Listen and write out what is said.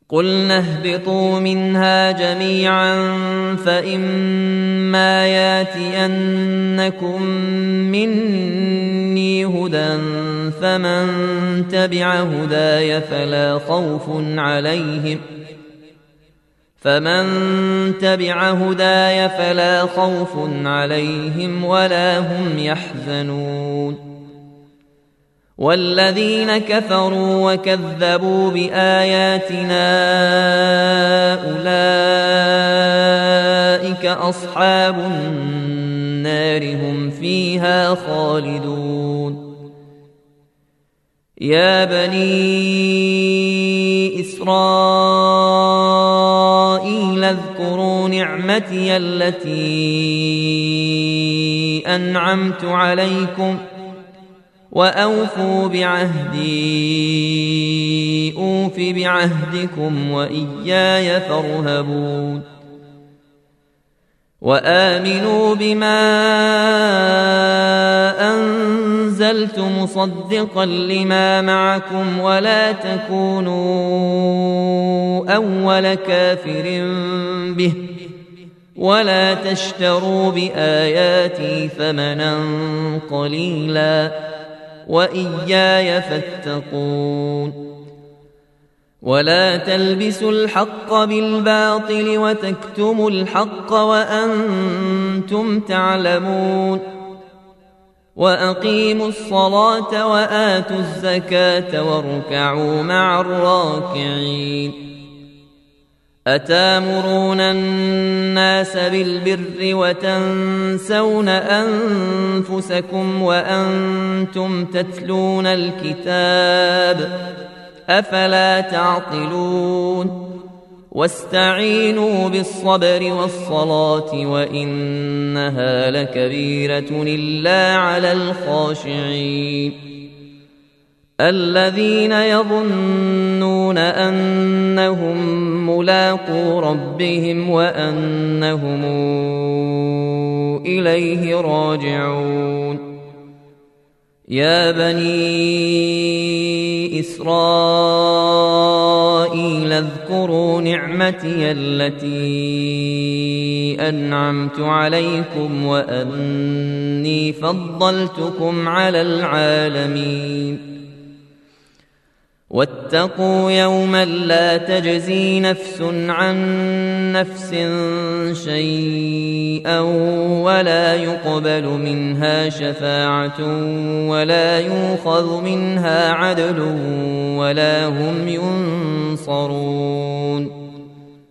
قلنا اهبطوا منها جميعا فإما ياتينكم مني هدى فمن تبع هداي فلا خوف عليهم ولا هم يحزنون والذين كفروا وكذبوا بآياتنا أولئك أصحاب النار هم فيها خالدون يا بني إسرائيل اذكروا نعمتي التي أنعمت عليكم وأوفوا بعهدي أوف بعهدكم وإياي فارهبون وآمنوا بما أنزلت مصدقا لما معكم ولا تكونوا أول كافر به ولا تشتروا بآياتي ثمنا قليلا وإياي فاتقون ولا تلبسوا الحق بالباطل وتكتموا الحق وأنتم تعلمون وأقيموا الصلاة وآتوا الزكاة واركعوا مع الراكعين أتامرون الناس بالبر وتنسون أنفسكم وأنتم تتلون الكتاب أفلا تعقلون واستعينوا بالصبر والصلاة وإنها لكبيرة إلا على الخاشعين الذين يظنون أنهم ملاقو ربهم وأنهم إليه راجعون يا بني إسرائيل اذكروا نعمتي التي أنعمت عليكم وأني فضلتكم على العالمين واتقوا يوما لا تجزي نفس عن نفس شيئا ولا يقبل منها شفاعة ولا يؤخذ منها عدل ولا هم ينصرون